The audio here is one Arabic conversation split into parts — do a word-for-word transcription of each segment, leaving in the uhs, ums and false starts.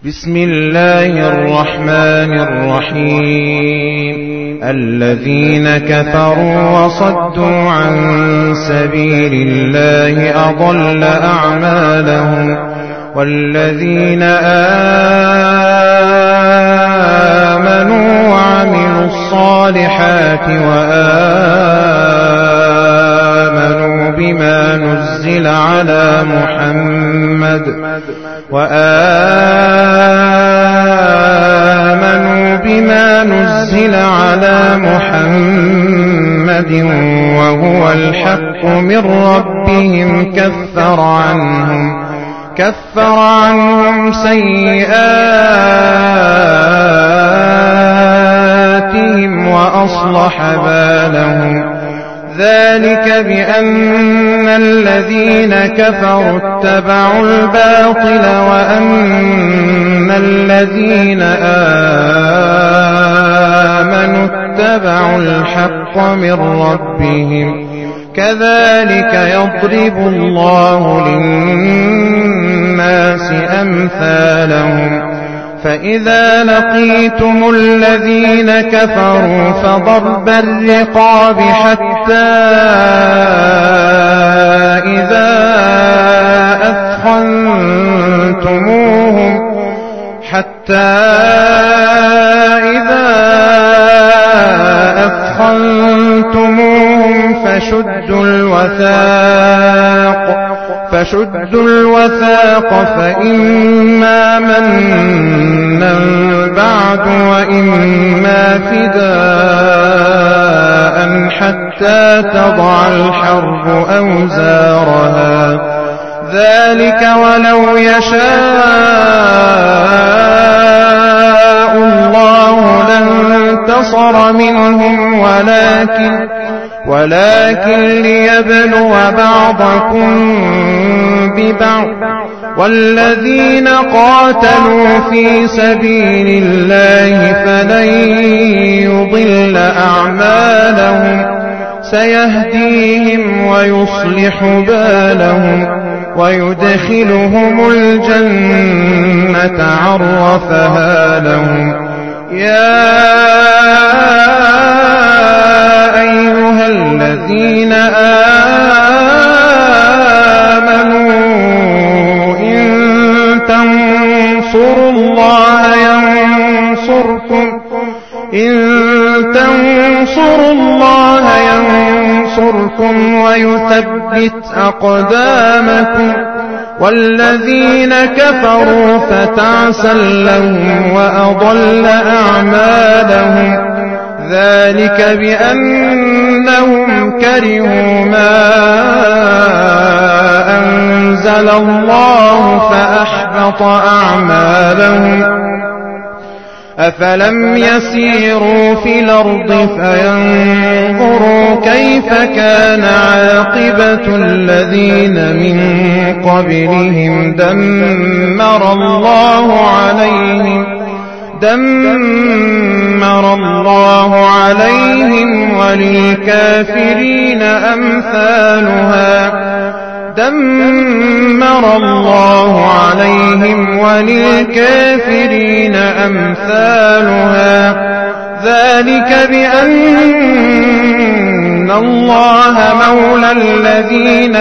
بسم الله الرحمن الرحيم. الذين كفروا وصدوا عن سبيل الله أضل أعمالهم، والذين آمنوا وعملوا الصالحات وآمنوا بما نزل على محمد وآمنوا بما نزل على محمد وهو الحق من ربهم كفر عنهم كفر عنهم سيئاتهم وأصلح بالهم. ذلك بأن الذين كفروا اتبعوا الباطل وأن الذين آمنوا اتبعوا الحق من ربهم. كذلك يضرب الله للناس أمثالهم. فإذا لقيتم الذين كفروا فضرب الرقاب حتى إذا أثخنتموهم حتى إذا أثخنتموهم فشدوا الوثاق فشدوا الوثاق فإما منا بعد وإما فداء حتى تضع الحرب أوزارها. ذلك ولو يشاء الله لانتصر منهم ولكن ولكن ليبلو بعضكم ببعض. والذين قاتلوا في سبيل الله فلن يضل أعمالهم سيهديهم ويصلح بالهم ويدخلهم الجنة عرفها لهم. يا أيها الذين آمنوا إن تنصروا الله ينصركم إن تنصروا الله ينصركم ويثبت أقدامكم. والذين كفروا فتعسا لهم وأضل أعمالهم. ذلك بأنهم كرهوا ما أنزل الله فأحبط أعمالهم. أفلم يسيروا في الأرض فينظروا كيف كان عاقبة الذين من قبلهم دمر الله عليهم دمر الله عليهم وللكافرين أمثالها دمر الله عليهم وللكافرين أمثالها. ذلك بأن الله مولى الذين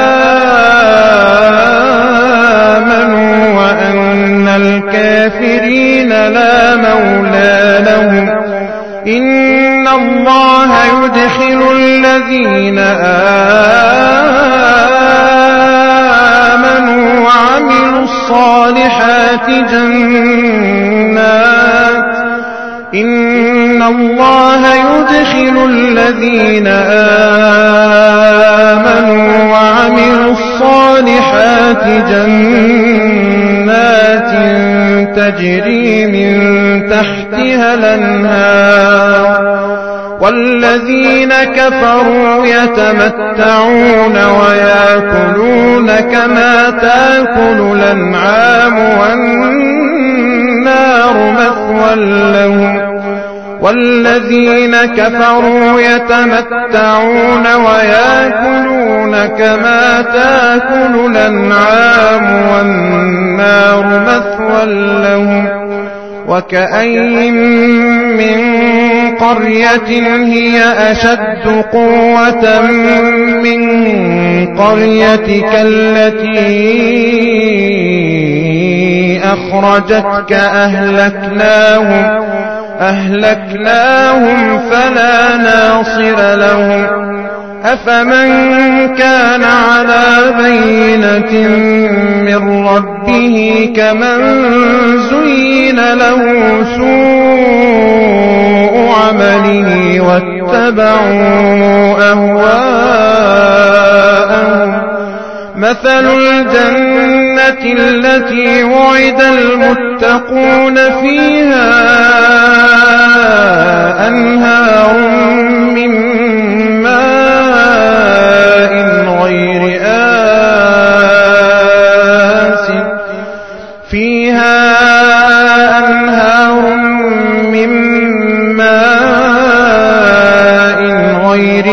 آمنوا وأن الكافرين لا مولى لهم. إن الله يدخل الذين آمنوا وعملوا الصالحات جنات إن الله يدخل الذين آمنوا وعملوا الصالحات جنات تجري من تحتها الأنهار. والذين كفروا يتمتعون ويأكلون كما تأكل الأنعام والنار مثوى لهم والذين كفروا يتمتعون ويأكلون كما تأكل الأنعام والنار مثوى لهم وكأين من قرية هي أشد قوة من قريتك التي أخرجتك أهلكناهم أهلكناهم فلا ناصر لهم أفمن كان على بينة من ربه كمن زين له سوء عمله واتبعوا أهواءهم مثل الجنة التي وعد المتقون فيها أنهار من ماء غير آسن فيها أنهار من ماء غير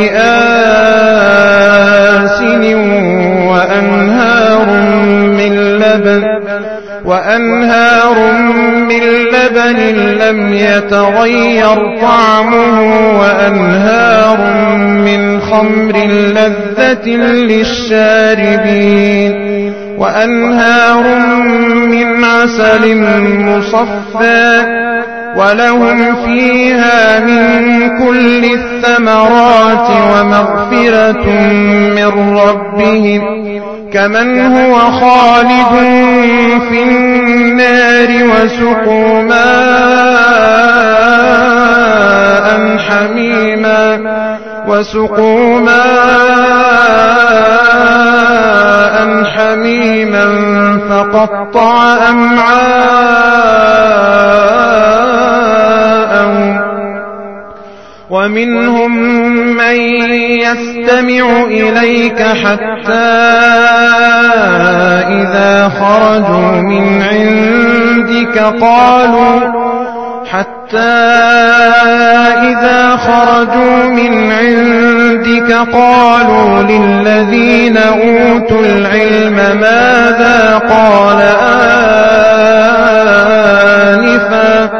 آسن وأنهار من لبن وأنهار من لبن لم يتغير طعمه وأنهار من خمر لذة للشاربين وأنهار من عسل مصفى ولهم فيها من كل الثمرات ومغفرة من ربهم كمن هو خالد في النار وسقوا ماء حميما وسقوا ماء حميما فقطع أمعاءهم ومنهم من يستمع إليك حتى إذا خرجوا من عندك قالوا حتى إذا خرجوا من عندك قالوا للذين أوتوا العلم ماذا قال آنفا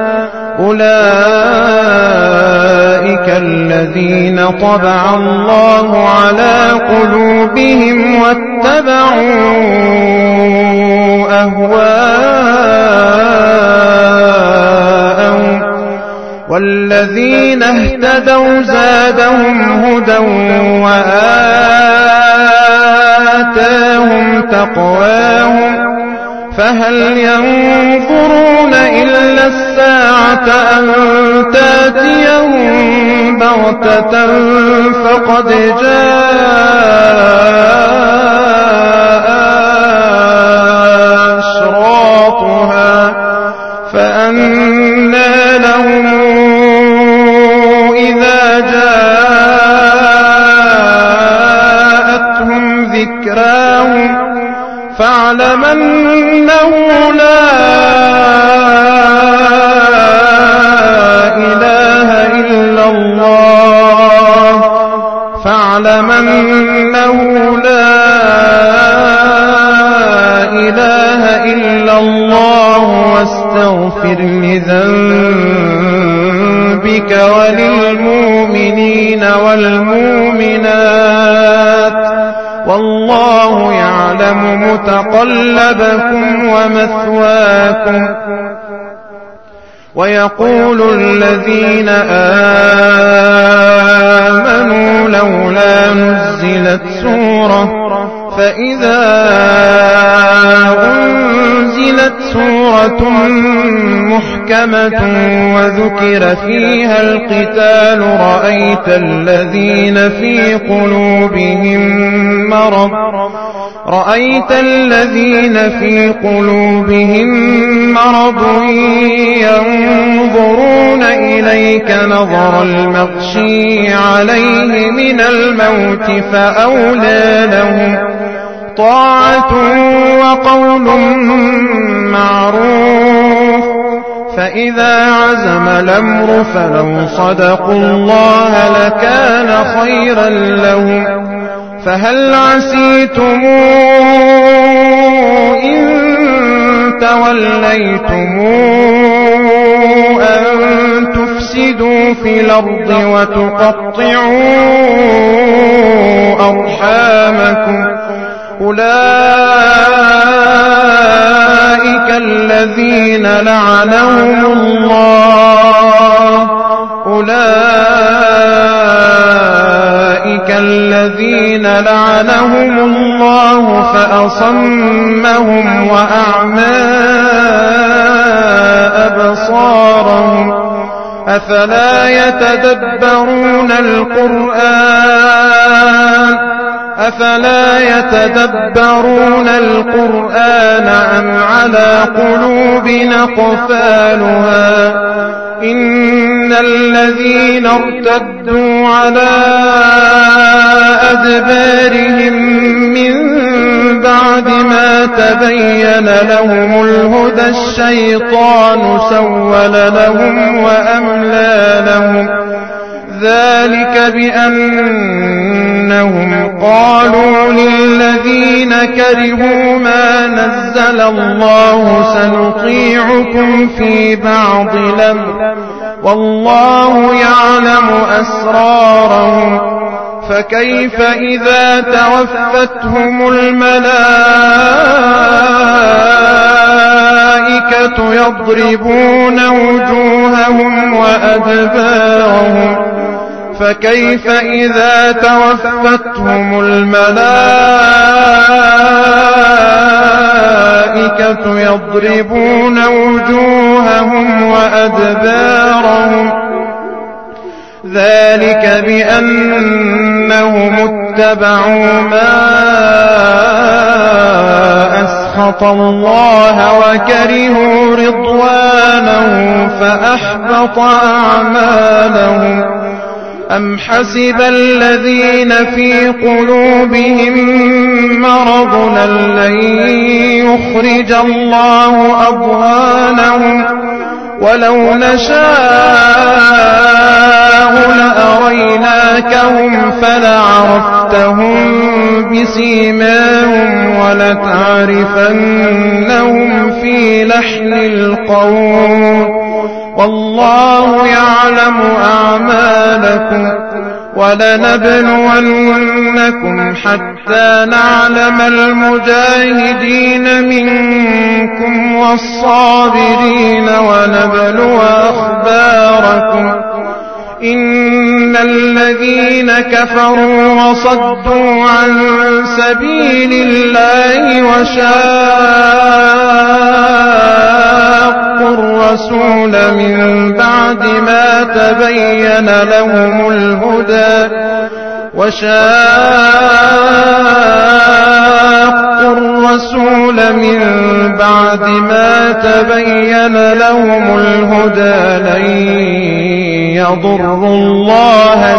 أولئك الذين طبع الله على قلوبهم واتبعوا أهواءهم والذين اهتدوا زادهم هدى وآتاهم تقواهم فهل ينظرون إلا الساعة أن تأتيهم بغتة فقد جاء أشراطها فأنى لهم إذا جاءتهم ذكراهم فاعلم أنه لا إله إلا الله فاعلم أنه لا إله إلا الله واستغفر لذنبك وللمؤمنين والمؤمنات والله يعلم متقلبكم ومثواكم ويقول الذين آمنوا لولا نزلت سورة فإذا أنزلت سورة محكمة وذكر فيها القتال رأيت الذين في قلوبهم مرض رأيت الذين في قلوبهم مرض ينظرون إليك نظر المغشي عليه من الموت فأولى لهم طاعة وقول معروف فإذا عزم الأمر فلو صدقوا الله لكان خيرا لهم فهل عسيتم إن توليتم أن تفسدوا في الأرض وتقطعوا أرحامكم أولئك الذين لعنهم الله أولئك الذين لعنهم الله فأصمهم وأعمى أبصارهم أفلا يتدبرون القرآن أفلا يتدبرون القرآن أم على قلوب أقفالها إن الذين ارتدوا على أدبارهم من بعد ما تبين لهم الهدى الشيطان سول لهم وأملى لهم ذلك بأنهم قالوا للذين كرهوا ما نزل الله سنطيعكم في بعض الأمر والله يعلم أسرارهم فكيف إذا توفتهم الملائكة يضربون وجوههم وأدبارهم فكيف إذا توفتهم الملائكة يضربون وجوههم وأدبارهم ذلك بأنهم اتبعوا ما أسخط الله وكرهوا رضوانه فأحبط أعمالهم أم حسب الذين في قلوبهم مرض لن يخرج الله أضغانهم ولو نشاء لأريناكهم فلعرفتهم بسيماهم ولتعرفنهم في لحن القول والله يعلم أعمالكم ولنبلونكم حتى نعلم المجاهدين منكم والصابرين ونبلو أخباركم إن الذين كفروا وصدوا عن سبيل الله وشاقوا الرسول من بعد ما تبين لهم الهدى وشاقوا الرسول من بعد ما تبين لهم الهدى لن يضروا الله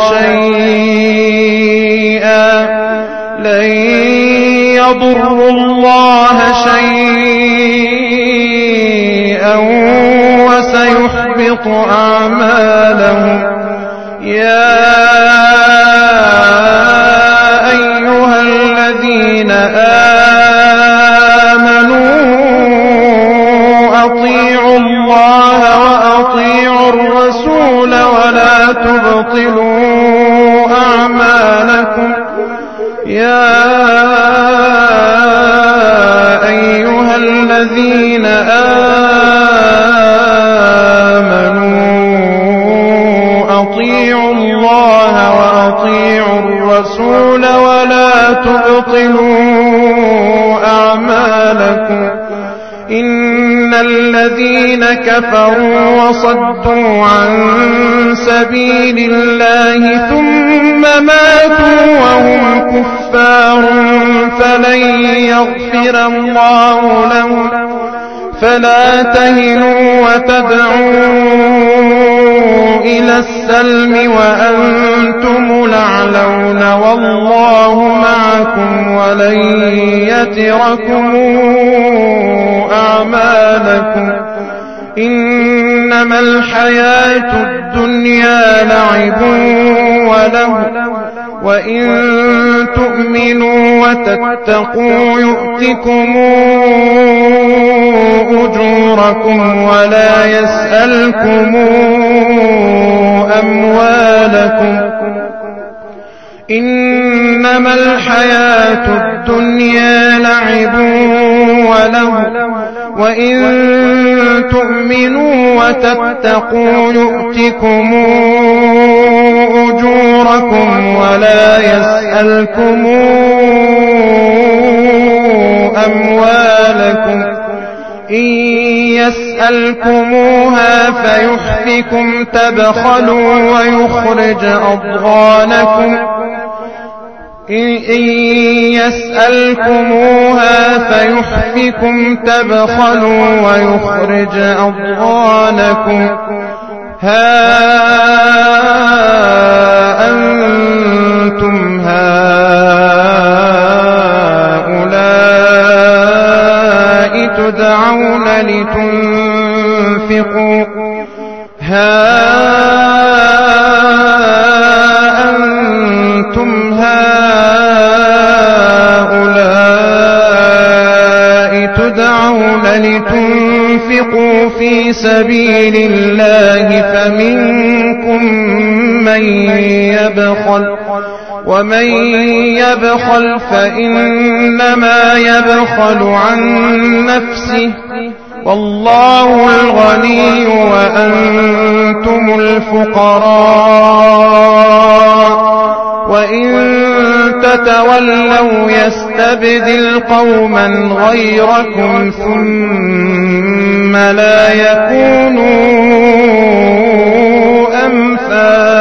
شيئا لن يضروا الله شيئا وسيحبط أعمالهم يا أيها الذين آمنوا أطيعوا الله وأطيعوا الرسول ولا تبطلوا أعمالكم يا أيها الذين آمنوا أطيعوا الله وأطيعوا الرسول ولا تبطلوا أعمالكم إن الذين كفروا وصدوا عن سبيل الله ثم ماتوا وهم كفار فلن يغفر الله لهم فلا تهنوا وتدعوا إلى السلم وأنتم الأعلون والله معكم ولن يتركم أعمالكم إن إنما الحياة الدنيا لعب وله وإن تؤمنوا وتتقوا يؤتكم أجوركم ولا يسألكم أموالكم إنما الحياة الدنيا لعب وله وإن تؤمنوا وتتقوا يؤتكم أجوركم ولا يسألكم أموالكم إن يسألكموها فيحفكم تبخلوا ويخرج أضغانكم إن يسألكموها فيحفكم تبخلوا ويخرج أضغانكم ها أنتم هؤلاء تدعون لتنفقوا ها أنتم هؤلاء تدعون لتنفقوا في سبيل الله فمنكم من يبخل ومن يبخل فإنما يبخل عن نفسه والله الغني وأنتم الفقراء وإن تتولوا يستبدل قوما غيركم ثم لا يكونوا أمثالكم